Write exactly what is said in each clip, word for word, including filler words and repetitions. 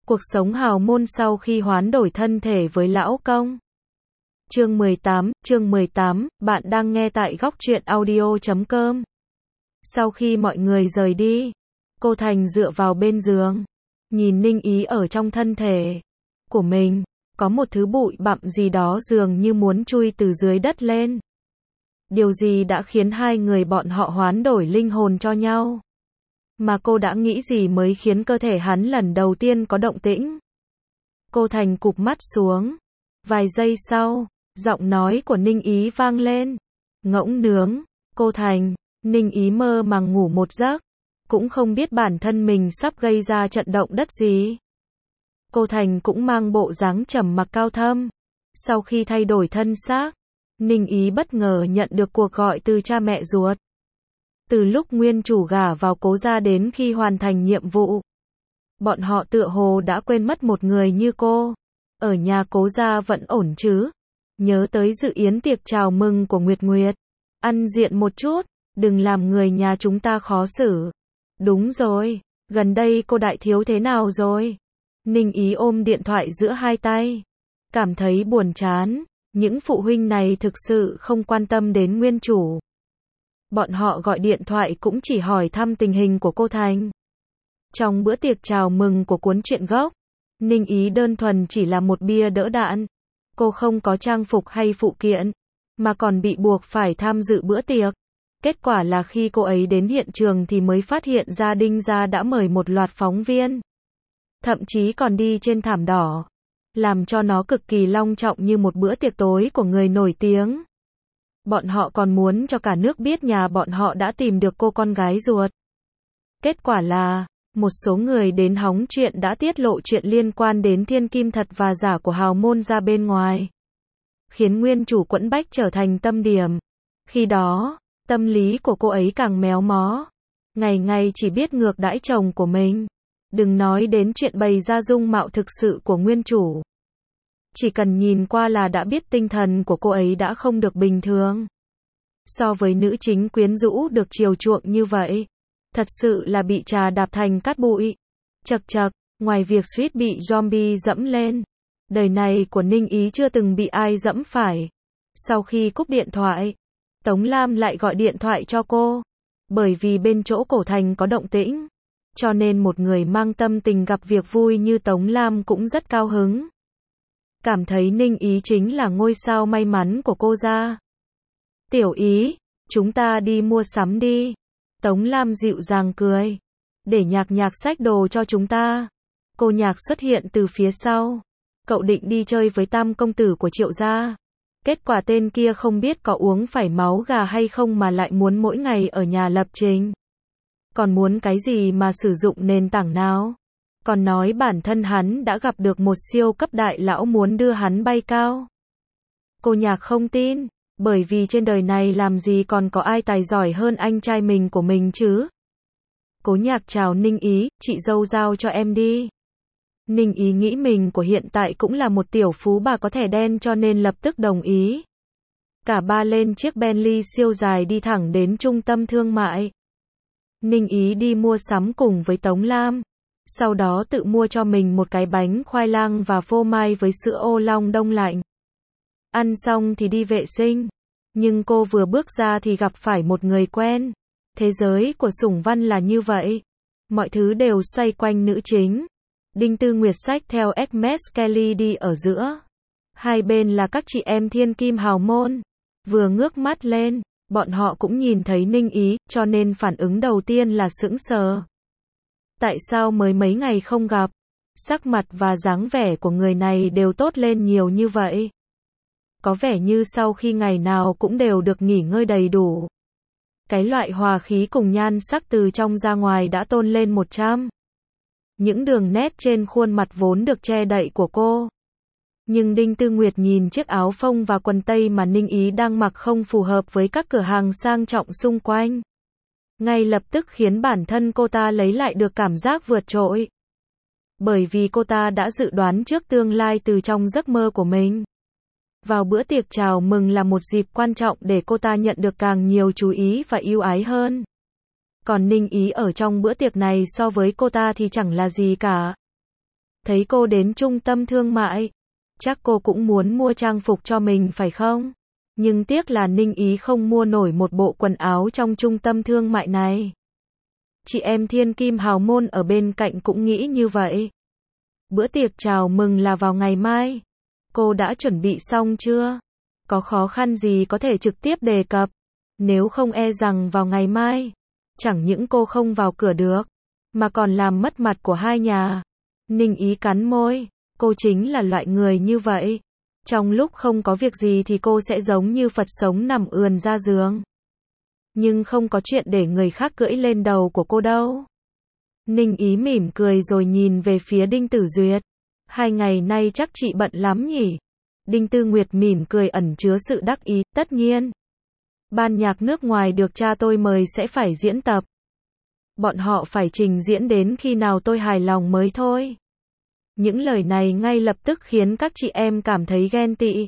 Cuộc sống hào môn sau khi hoán đổi thân thể với lão công. Chương mười tám, chương mười tám, bạn đang nghe tại góc truyện audio chấm com. Sau khi mọi người rời đi, cô Thành dựa vào bên giường, nhìn Ninh Ý ở trong thân thể của mình, có một thứ bụi bặm gì đó dường như muốn chui từ dưới đất lên. Điều gì đã khiến hai người bọn họ hoán đổi linh hồn cho nhau? Mà cô đã nghĩ gì mới khiến cơ thể hắn lần đầu tiên có động tĩnh? Cô Thành cụp mắt xuống. Vài giây sau, giọng nói của Ninh Ý vang lên. Ngỗng nướng, cô Thành. Ninh Ý mơ màng ngủ một giấc, cũng không biết bản thân mình sắp gây ra trận động đất gì. Cô Thành cũng mang bộ dáng trầm mặc cao thâm. Sau khi thay đổi thân xác, Ninh Ý bất ngờ nhận được cuộc gọi từ cha mẹ ruột. Từ lúc nguyên chủ gả vào Cố gia đến khi hoàn thành nhiệm vụ, bọn họ tựa hồ đã quên mất một người như cô. Ở nhà Cố gia vẫn ổn chứ? Nhớ tới dự yến tiệc chào mừng của Nguyệt Nguyệt. Ăn diện một chút, đừng làm người nhà chúng ta khó xử. Đúng rồi, gần đây cô đại thiếu thế nào rồi? Ninh Ý ôm điện thoại giữa hai tay, cảm thấy buồn chán. Những phụ huynh này thực sự không quan tâm đến nguyên chủ. Bọn họ gọi điện thoại cũng chỉ hỏi thăm tình hình của cô Thành. Trong bữa tiệc chào mừng của cuốn truyện gốc, Ninh Ý đơn thuần chỉ là một bia đỡ đạn. Cô không có trang phục hay phụ kiện, mà còn bị buộc phải tham dự bữa tiệc. Kết quả là khi cô ấy đến hiện trường thì mới phát hiện ra Đinh gia đã mời một loạt phóng viên. Thậm chí còn đi trên thảm đỏ, làm cho nó cực kỳ long trọng như một bữa tiệc tối của người nổi tiếng. Bọn họ còn muốn cho cả nước biết nhà bọn họ đã tìm được cô con gái ruột. Kết quả là, một số người đến hóng chuyện đã tiết lộ chuyện liên quan đến thiên kim thật và giả của hào môn ra bên ngoài, khiến nguyên chủ Quẫn Bách trở thành tâm điểm. Khi đó, tâm lý của cô ấy càng méo mó, ngày ngày chỉ biết ngược đãi chồng của mình. Đừng nói đến chuyện bày ra dung mạo thực sự của nguyên chủ. Chỉ cần nhìn qua là đã biết tinh thần của cô ấy đã không được bình thường. So với nữ chính quyến rũ được chiều chuộng như vậy, thật sự là bị trà đạp thành cát bụi. Chật chật, ngoài việc suýt bị zombie dẫm lên, đời này của Ninh Ý chưa từng bị ai dẫm phải. Sau khi cúp điện thoại, Tống Lam lại gọi điện thoại cho cô. Bởi vì bên chỗ Cổ Thành có động tĩnh, cho nên một người mang tâm tình gặp việc vui như Tống Lam cũng rất cao hứng. Cảm thấy Ninh Ý chính là ngôi sao may mắn của cô gia. Tiểu Ý, chúng ta đi mua sắm đi. Tống Lam dịu dàng cười. Để Nhạc Nhạc xách đồ cho chúng ta. Cô Nhạc xuất hiện từ phía sau. Cậu định đi chơi với tam công tử của Triệu gia. Kết quả tên kia không biết có uống phải máu gà hay không mà lại muốn mỗi ngày ở nhà lập trình. Còn muốn cái gì mà sử dụng nền tảng nào? Còn nói bản thân hắn đã gặp được một siêu cấp đại lão muốn đưa hắn bay cao. Cô Nhạc không tin, bởi vì trên đời này làm gì còn có ai tài giỏi hơn anh trai mình của mình chứ. Cố Nhạc chào Ninh Ý, chị dâu giao cho em đi. Ninh Ý nghĩ mình của hiện tại cũng là một tiểu phú bà có thẻ đen cho nên lập tức đồng ý. Cả ba lên chiếc Bentley siêu dài đi thẳng đến trung tâm thương mại. Ninh Ý đi mua sắm cùng với Tống Lam. Sau đó tự mua cho mình một cái bánh khoai lang và phô mai với sữa ô long đông lạnh. Ăn xong thì đi vệ sinh. Nhưng cô vừa bước ra thì gặp phải một người quen. Thế giới của Sủng Văn là như vậy. Mọi thứ đều xoay quanh nữ chính. Đinh Tư Nguyệt xách theo Agnes Kelly đi ở giữa. Hai bên là các chị em thiên kim hào môn. Vừa ngước mắt lên, bọn họ cũng nhìn thấy Ninh Ý, cho nên phản ứng đầu tiên là sững sờ. Tại sao mới mấy ngày không gặp, sắc mặt và dáng vẻ của người này đều tốt lên nhiều như vậy? Có vẻ như sau khi ngày nào cũng đều được nghỉ ngơi đầy đủ. Cái loại hòa khí cùng nhan sắc từ trong ra ngoài đã tôn lên một trăm. Những đường nét trên khuôn mặt vốn được che đậy của cô. Nhưng Đinh Tư Nguyệt nhìn chiếc áo phông và quần tây mà Ninh Ý đang mặc không phù hợp với các cửa hàng sang trọng xung quanh. Ngay lập tức khiến bản thân cô ta lấy lại được cảm giác vượt trội. Bởi vì cô ta đã dự đoán trước tương lai từ trong giấc mơ của mình. Vào bữa tiệc chào mừng là một dịp quan trọng để cô ta nhận được càng nhiều chú ý và yêu ái hơn. Còn Ninh Ý ở trong bữa tiệc này so với cô ta thì chẳng là gì cả. Thấy cô đến trung tâm thương mại, chắc cô cũng muốn mua trang phục cho mình phải không? Nhưng tiếc là Ninh Ý không mua nổi một bộ quần áo trong trung tâm thương mại này. Chị em thiên kim hào môn ở bên cạnh cũng nghĩ như vậy. Bữa tiệc chào mừng là vào ngày mai. Cô đã chuẩn bị xong chưa? Có khó khăn gì có thể trực tiếp đề cập. Nếu không e rằng vào ngày mai, chẳng những cô không vào cửa được, mà còn làm mất mặt của hai nhà. Ninh Ý cắn môi, cô chính là loại người như vậy. Trong lúc không có việc gì thì cô sẽ giống như Phật sống nằm ườn ra giường. Nhưng không có chuyện để người khác cưỡi lên đầu của cô đâu. Ninh Ý mỉm cười rồi nhìn về phía Đinh Tử Duyệt. Hai ngày nay chắc chị bận lắm nhỉ? Đinh Tư Nguyệt mỉm cười ẩn chứa sự đắc ý, tất nhiên. Ban nhạc nước ngoài được cha tôi mời sẽ phải diễn tập. Bọn họ phải trình diễn đến khi nào tôi hài lòng mới thôi. Những lời này ngay lập tức khiến các chị em cảm thấy ghen tị.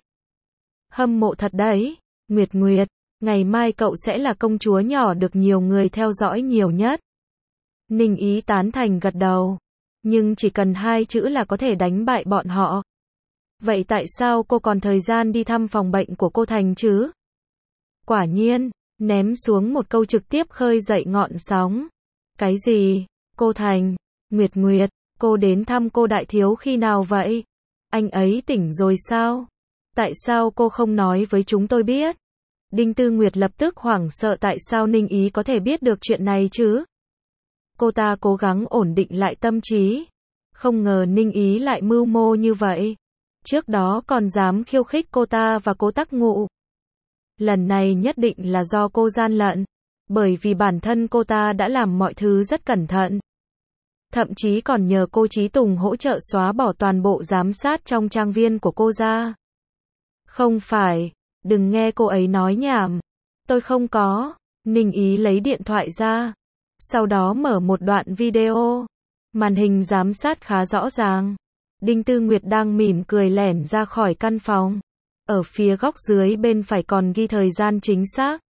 Hâm mộ thật đấy, Nguyệt Nguyệt, ngày mai cậu sẽ là công chúa nhỏ được nhiều người theo dõi nhiều nhất. Ninh Ý tán thành gật đầu. Nhưng chỉ cần hai chữ là có thể đánh bại bọn họ. Vậy tại sao cô còn thời gian đi thăm phòng bệnh của cô Thành chứ? Quả nhiên, ném xuống một câu trực tiếp khơi dậy ngọn sóng. Cái gì? Cô Thành, Nguyệt Nguyệt, cô đến thăm cô Đại Thiếu khi nào vậy? Anh ấy tỉnh rồi sao? Tại sao cô không nói với chúng tôi biết? Đinh Tư Nguyệt lập tức hoảng sợ tại sao Ninh Ý có thể biết được chuyện này chứ? Cô ta cố gắng ổn định lại tâm trí. Không ngờ Ninh Ý lại mưu mô như vậy. Trước đó còn dám khiêu khích cô ta và cô Tắc Ngụ. Lần này nhất định là do cô gian lận. Bởi vì bản thân cô ta đã làm mọi thứ rất cẩn thận. Thậm chí còn nhờ cô Chí Tùng hỗ trợ xóa bỏ toàn bộ giám sát trong trang viên của cô ra. Không phải, đừng nghe cô ấy nói nhảm. Tôi không có. Ninh Ý lấy điện thoại ra. Sau đó mở một đoạn video. Màn hình giám sát khá rõ ràng. Đinh Tư Nguyệt đang mỉm cười lẻn ra khỏi căn phòng. Ở phía góc dưới bên phải còn ghi thời gian chính xác.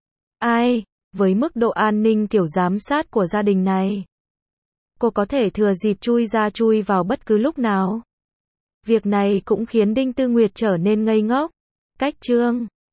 Ai, với mức độ an ninh kiểu giám sát của gia đình này, cô có thể thừa dịp chui ra chui vào bất cứ lúc nào. Việc này cũng khiến Đinh Tư Nguyệt trở nên ngây ngốc. Cách chương